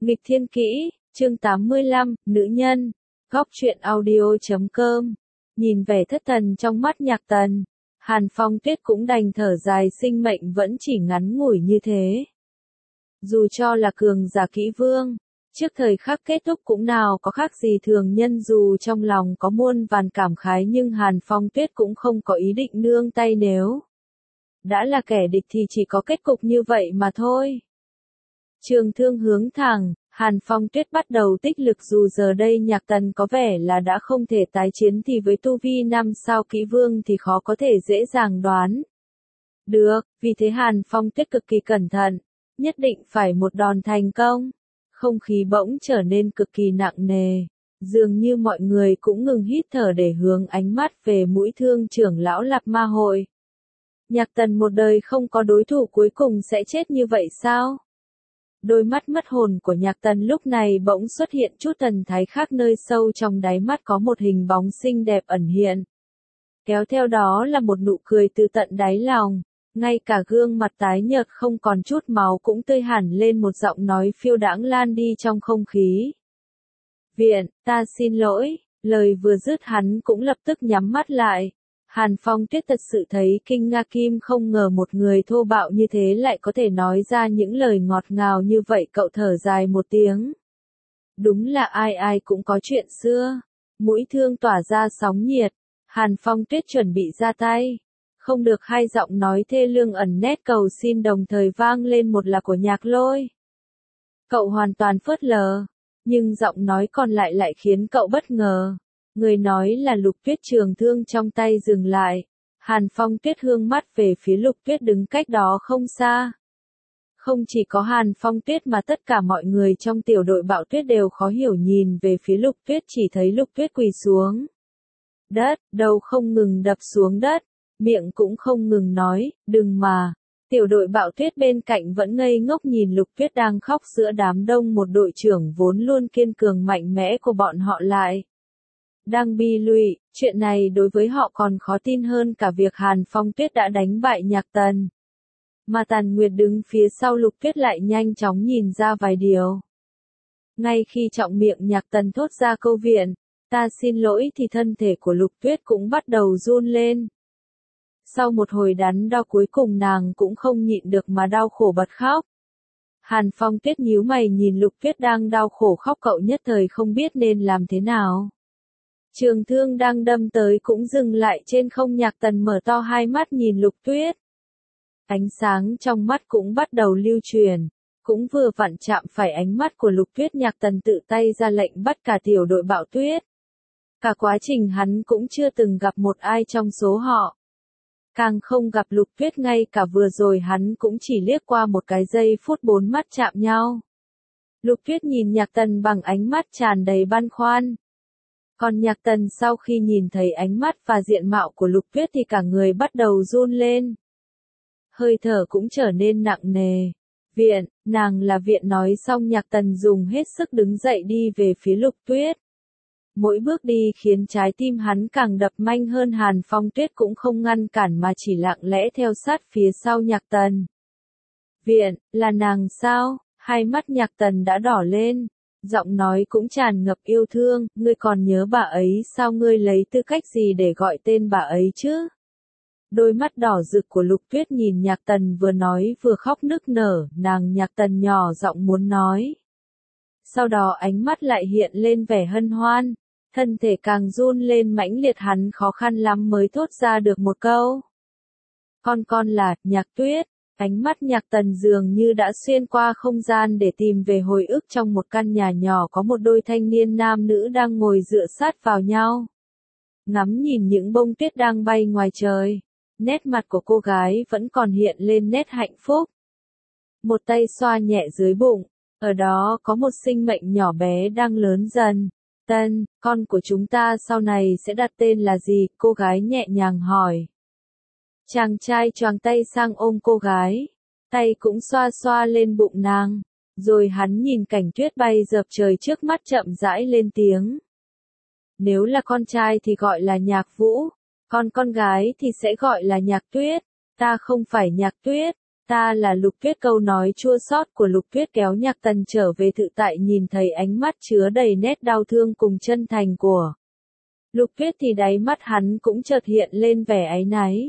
Nghịch thiên kỹ, chương 85, nữ nhân, góc truyện audio.com. Nhìn vẻ thất thần trong mắt Nhạc Tần, Hàn Phong Tuyết cũng đành thở dài, sinh mệnh vẫn chỉ ngắn ngủi như thế. Dù cho là cường giả kỹ vương, trước thời khắc kết thúc cũng nào có khác gì thường nhân, dù trong lòng có muôn vàn cảm khái nhưng Hàn Phong Tuyết cũng không có ý định nương tay, nếu đã là kẻ địch thì chỉ có kết cục như vậy mà thôi. Trường thương hướng thẳng, Hàn Phong Tuyết bắt đầu tích lực, dù giờ đây Nhạc Tần có vẻ là đã không thể tái chiến thì với tu vi 5 sao kỹ vương thì khó có thể dễ dàng đoán được, vì thế Hàn Phong Tuyết cực kỳ cẩn thận, nhất định phải một đòn thành công. Không khí bỗng trở nên cực kỳ nặng nề, dường như mọi người cũng ngừng hít thở để hướng ánh mắt về mũi thương trưởng lão Lạp Ma Hội. Nhạc Tần một đời không có đối thủ, cuối cùng sẽ chết như vậy sao? Đôi mắt mất hồn của Nhạc Tần lúc này bỗng xuất hiện chút thần thái khác, nơi sâu trong đáy mắt có một hình bóng xinh đẹp ẩn hiện. Kéo theo đó là một nụ cười từ tận đáy lòng, ngay cả gương mặt tái nhợt không còn chút máu cũng tươi hẳn lên, một giọng nói phiêu đãng lan đi trong không khí. Viện, ta xin lỗi, lời vừa dứt hắn cũng lập tức nhắm mắt lại. Hàn Phong Tuyết thật sự thấy kinh ngạc, kim không ngờ một người thô bạo như thế lại có thể nói ra những lời ngọt ngào như vậy. Cậu thở dài một tiếng. Đúng là ai ai cũng có chuyện xưa. Mũi thương tỏa ra sóng nhiệt. Hàn Phong Tuyết chuẩn bị ra tay. Không được, hai giọng nói thê lương ẩn nét cầu xin đồng thời vang lên, một là của Nhạc Lôi. Cậu hoàn toàn phớt lờ, nhưng giọng nói còn lại lại khiến cậu bất ngờ. Người nói là Lục Tuyết. Trường thương trong tay dừng lại. Hàn Phong Tuyết hướng mắt về phía Lục Tuyết đứng cách đó không xa. Không chỉ có Hàn Phong Tuyết mà tất cả mọi người trong tiểu đội Bạo Tuyết đều khó hiểu nhìn về phía Lục Tuyết, chỉ thấy Lục Tuyết quỳ xuống đất, đầu không ngừng đập xuống đất, miệng cũng không ngừng nói, đừng mà. Tiểu đội Bạo Tuyết bên cạnh vẫn ngây ngốc nhìn Lục Tuyết đang khóc giữa đám đông, một đội trưởng vốn luôn kiên cường mạnh mẽ của bọn họ lại đang bi lụy. Chuyện này đối với họ còn khó tin hơn cả việc Hàn Phong Tuyết đã đánh bại Nhạc Tần. Mà Tàn Nguyệt đứng phía sau Lục Tuyết lại nhanh chóng nhìn ra vài điều. Ngay khi trọng miệng Nhạc Tần thốt ra câu viện, ta xin lỗi, thì thân thể của Lục Tuyết cũng bắt đầu run lên. Sau một hồi đắn đo cuối cùng nàng cũng không nhịn được mà đau khổ bật khóc. Hàn Phong Tuyết nhíu mày nhìn Lục Tuyết đang đau khổ khóc, cậu nhất thời không biết nên làm thế nào. Trường thương đang đâm tới cũng dừng lại trên không. Nhạc Tần mở to hai mắt nhìn Lục Tuyết. Ánh sáng trong mắt cũng bắt đầu lưu truyền, cũng vừa vặn chạm phải ánh mắt của Lục Tuyết. Nhạc Tần tự tay ra lệnh bắt cả tiểu đội Bạo Tuyết. Cả quá trình hắn cũng chưa từng gặp một ai trong số họ. Càng không gặp Lục Tuyết, ngay cả vừa rồi hắn cũng chỉ liếc qua một cái, giây phút bốn mắt chạm nhau. Lục Tuyết nhìn Nhạc Tần bằng ánh mắt tràn đầy băn khoăn. Còn Nhạc Tần sau khi nhìn thấy ánh mắt và diện mạo của Lục Tuyết thì cả người bắt đầu run lên. Hơi thở cũng trở nên nặng nề. Viện, nàng là Viện. Nói xong Nhạc Tần dùng hết sức đứng dậy đi về phía Lục Tuyết. Mỗi bước đi khiến trái tim hắn càng đập nhanh hơn. Hàn Phong Tuyết cũng không ngăn cản mà chỉ lặng lẽ theo sát phía sau Nhạc Tần. Viện, là nàng sao? Hai mắt Nhạc Tần đã đỏ lên. Giọng nói cũng tràn ngập yêu thương, ngươi còn nhớ bà ấy sao? Ngươi lấy tư cách gì để gọi tên bà ấy chứ? Đôi mắt đỏ rực của Lục Tuyết nhìn Nhạc Tần vừa nói vừa khóc nức nở, Nhạc Tần nhỏ giọng muốn nói. Sau đó ánh mắt lại hiện lên vẻ hân hoan, thân thể càng run lên mãnh liệt, hắn khó khăn lắm mới thốt ra được một câu. Con là, Nhạc Tuyết. Ánh mắt Nhạc Tần dường như đã xuyên qua không gian để tìm về hồi ức. Trong một căn nhà nhỏ có một đôi thanh niên nam nữ đang ngồi dựa sát vào nhau. Ngắm nhìn những bông tuyết đang bay ngoài trời. Nét mặt của cô gái vẫn còn hiện lên nét hạnh phúc. Một tay xoa nhẹ dưới bụng. Ở đó có một sinh mệnh nhỏ bé đang lớn dần. Tân, con của chúng ta sau này sẽ đặt tên là gì? Cô gái nhẹ nhàng hỏi. Chàng trai choàng tay sang ôm cô gái, tay cũng xoa xoa lên bụng nàng, rồi hắn nhìn cảnh tuyết bay dợp trời trước mắt chậm rãi lên tiếng. Nếu là con trai thì gọi là Nhạc Vũ, còn con gái thì sẽ gọi là Nhạc Tuyết. Ta không phải Nhạc Tuyết, Ta là Lục Tuyết. Câu nói chua xót của Lục Tuyết kéo Nhạc Tần trở về tự tại, nhìn thấy ánh mắt chứa đầy nét đau thương cùng chân thành của Lục Tuyết thì đáy mắt hắn cũng chợt hiện lên vẻ áy náy.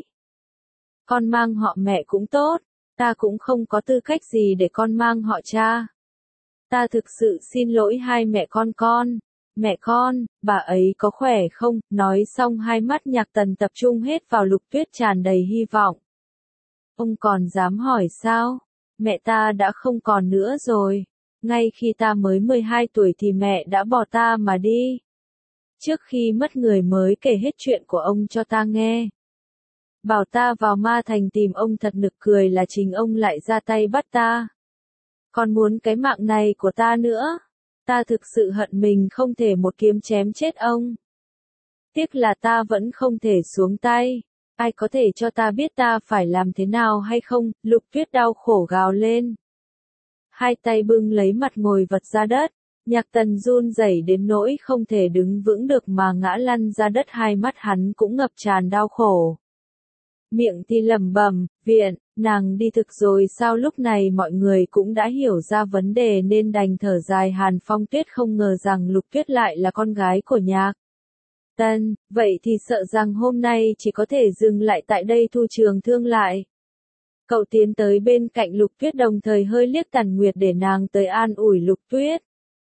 Con mang họ mẹ cũng tốt, ta cũng không có tư cách gì để con mang họ cha. Ta thực sự xin lỗi hai mẹ con. Mẹ con, bà ấy có khỏe không? Nói xong hai mắt Nhạc Tần tập trung hết vào Lục Tuyết tràn đầy hy vọng. Ông còn dám hỏi sao? Mẹ ta đã không còn nữa rồi. Ngay khi ta mới 12 tuổi thì mẹ đã bỏ ta mà đi. Trước khi mất người mới kể hết chuyện của ông cho ta nghe. Bảo ta vào Ma Thành tìm ông, thật nực cười là chính ông lại ra tay bắt ta. Còn muốn cái mạng này của ta nữa. Ta thực sự hận mình không thể một kiếm chém chết ông. Tiếc là ta vẫn không thể xuống tay. Ai có thể cho ta biết ta phải làm thế nào hay không? Lục Tuyết đau khổ gào lên. Hai tay bưng lấy mặt ngồi vật ra đất. Nhạc Tần run rẩy đến nỗi không thể đứng vững được mà ngã lăn ra đất, hai mắt hắn cũng ngập tràn đau khổ. Miệng thì lẩm bẩm, viện, nàng đi thực rồi sao? Lúc này mọi người cũng đã hiểu ra vấn đề nên đành thở dài. Hàn Phong Tuyết không ngờ rằng Lục Tuyết lại là con gái của Nhạc Tần, vậy thì sợ rằng hôm nay chỉ có thể dừng lại tại đây. Thu Trường Thương lại. Cậu tiến tới bên cạnh Lục Tuyết đồng thời hơi liếc Tần Nguyệt để nàng tới an ủi Lục Tuyết.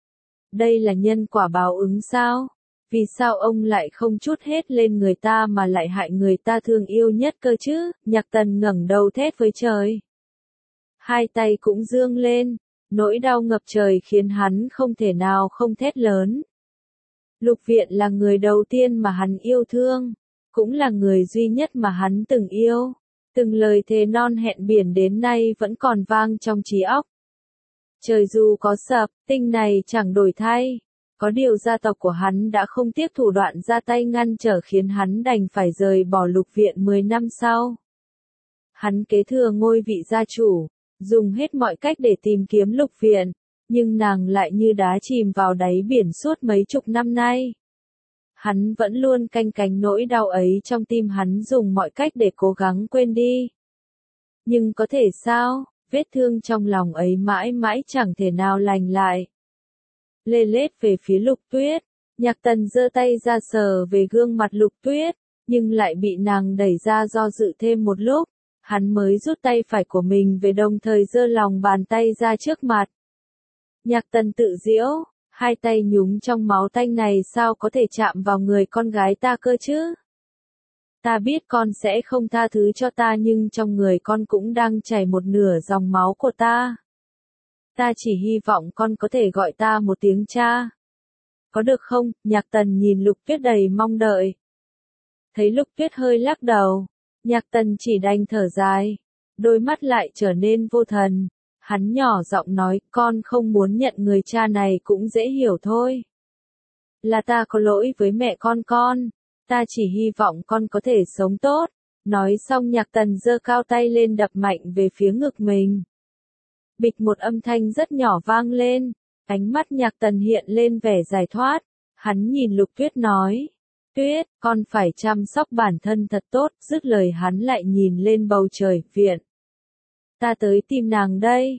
Đây là nhân quả báo ứng sao? Vì sao ông lại không trút hết lên người ta mà lại hại người ta thương yêu nhất cơ chứ? Nhạc Tần ngẩng đầu thét với trời. Hai tay cũng dương lên, nỗi đau ngập trời khiến hắn không thể nào không thét lớn. Lục Viện là người đầu tiên mà hắn yêu thương, cũng là người duy nhất mà hắn từng yêu. Từng lời thề non hẹn biển đến nay vẫn còn vang trong trí óc. Trời dù có sập, tinh này chẳng đổi thay. Có điều gia tộc của hắn đã không tiếc thủ đoạn ra tay ngăn trở khiến hắn đành phải rời bỏ Lục Viện 10 năm sau. Hắn kế thừa ngôi vị gia chủ, dùng hết mọi cách để tìm kiếm Lục Viện, nhưng nàng lại như đá chìm vào đáy biển suốt mấy chục năm nay. Hắn vẫn luôn canh cánh nỗi đau ấy trong tim, hắn dùng mọi cách để cố gắng quên đi. Nhưng có thể sao, vết thương trong lòng ấy mãi mãi chẳng thể nào lành lại. Lê lết về phía Lục Tuyết, Nhạc Tần giơ tay ra sờ về gương mặt Lục Tuyết, nhưng lại bị nàng đẩy ra. Do dự thêm một lúc, hắn mới rút tay phải của mình về đồng thời giơ lòng bàn tay ra trước mặt. Nhạc Tần tự giễu, hai tay nhúng trong máu tanh này sao có thể chạm vào người con gái ta cơ chứ? Ta biết con sẽ không tha thứ cho ta, nhưng trong người con cũng đang chảy một nửa dòng máu của ta. Ta chỉ hy vọng con có thể gọi ta một tiếng cha. Có được không? Nhạc Tần nhìn Lục Tuyết đầy mong đợi. Thấy Lục Tuyết hơi lắc đầu, Nhạc Tần chỉ đành thở dài, đôi mắt lại trở nên vô thần. Hắn nhỏ giọng nói, con không muốn nhận người cha này cũng dễ hiểu thôi. Là ta có lỗi với mẹ con, ta chỉ hy vọng con có thể sống tốt. Nói xong Nhạc Tần giơ cao tay lên đập mạnh về phía ngực mình. Bịch, một âm thanh rất nhỏ vang lên, ánh mắt Nhạc Tần hiện lên vẻ giải thoát. Hắn nhìn Lục Tuyết nói, Tuyết, con phải chăm sóc bản thân thật tốt. Dứt lời hắn lại nhìn lên bầu trời, viện. Ta tới tìm nàng đây.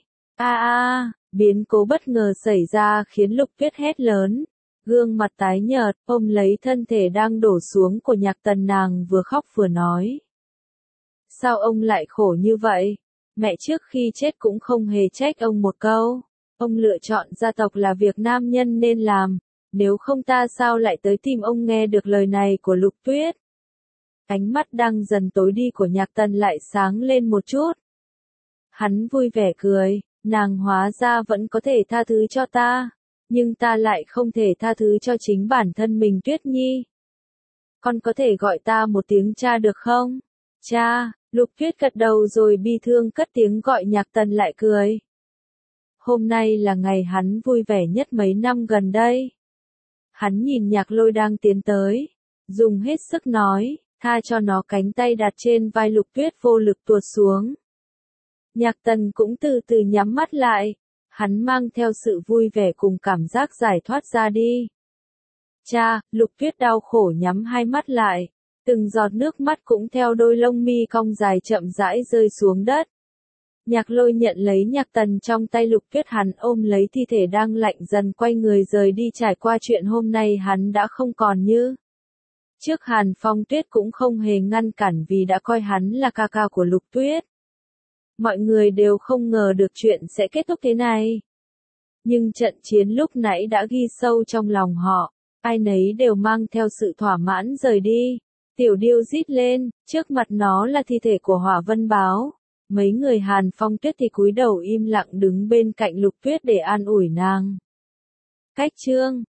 Biến cố bất ngờ xảy ra khiến Lục Tuyết hét lớn. Gương mặt tái nhợt, ôm lấy thân thể đang đổ xuống của Nhạc Tần, nàng vừa khóc vừa nói. Sao ông lại khổ như vậy? Mẹ trước khi chết cũng không hề trách ông một câu. Ông lựa chọn gia tộc là việc nam nhân nên làm. Nếu không ta sao lại tới tìm ông? Nghe được lời này của Lục Tuyết, ánh mắt đang dần tối đi của Nhạc Tần lại sáng lên một chút. Hắn vui vẻ cười, nàng hóa ra vẫn có thể tha thứ cho ta. Nhưng ta lại không thể tha thứ cho chính bản thân mình. Tuyết Nhi, con có thể gọi ta một tiếng cha được không? Cha. Lục Tuyết gật đầu rồi bi thương cất tiếng gọi. Nhạc Tần lại cười. Hôm nay là ngày hắn vui vẻ nhất mấy năm gần đây. Hắn nhìn Nhạc Lôi đang tiến tới, dùng hết sức nói, tha cho nó. Cánh tay đặt trên vai Lục Tuyết vô lực tuột xuống. Nhạc Tần cũng từ từ nhắm mắt lại, hắn mang theo sự vui vẻ cùng cảm giác giải thoát ra đi. Cha. Lục Tuyết đau khổ nhắm hai mắt lại, từng giọt nước mắt cũng theo đôi lông mi cong dài chậm rãi rơi xuống đất. Nhạc Lôi nhận lấy nhạc tần trong tay Lục Tuyết, hắn ôm lấy thi thể đang lạnh dần quay người rời đi. Trải qua chuyện hôm nay hắn đã không còn như trước, Hàn Phong Tuyết cũng không hề ngăn cản vì đã coi hắn là ca ca của Lục Tuyết. Mọi người đều không ngờ được chuyện sẽ kết thúc thế này. Nhưng trận chiến lúc nãy đã ghi sâu trong lòng họ, ai nấy đều mang theo sự thỏa mãn rời đi. Tiểu Điêu rít lên, trước mặt nó là thi thể của Hỏa Vân Báo. Mấy người Hàn Phong Tuyết thì cúi đầu im lặng đứng bên cạnh Lục Tuyết để an ủi nàng. Cách chương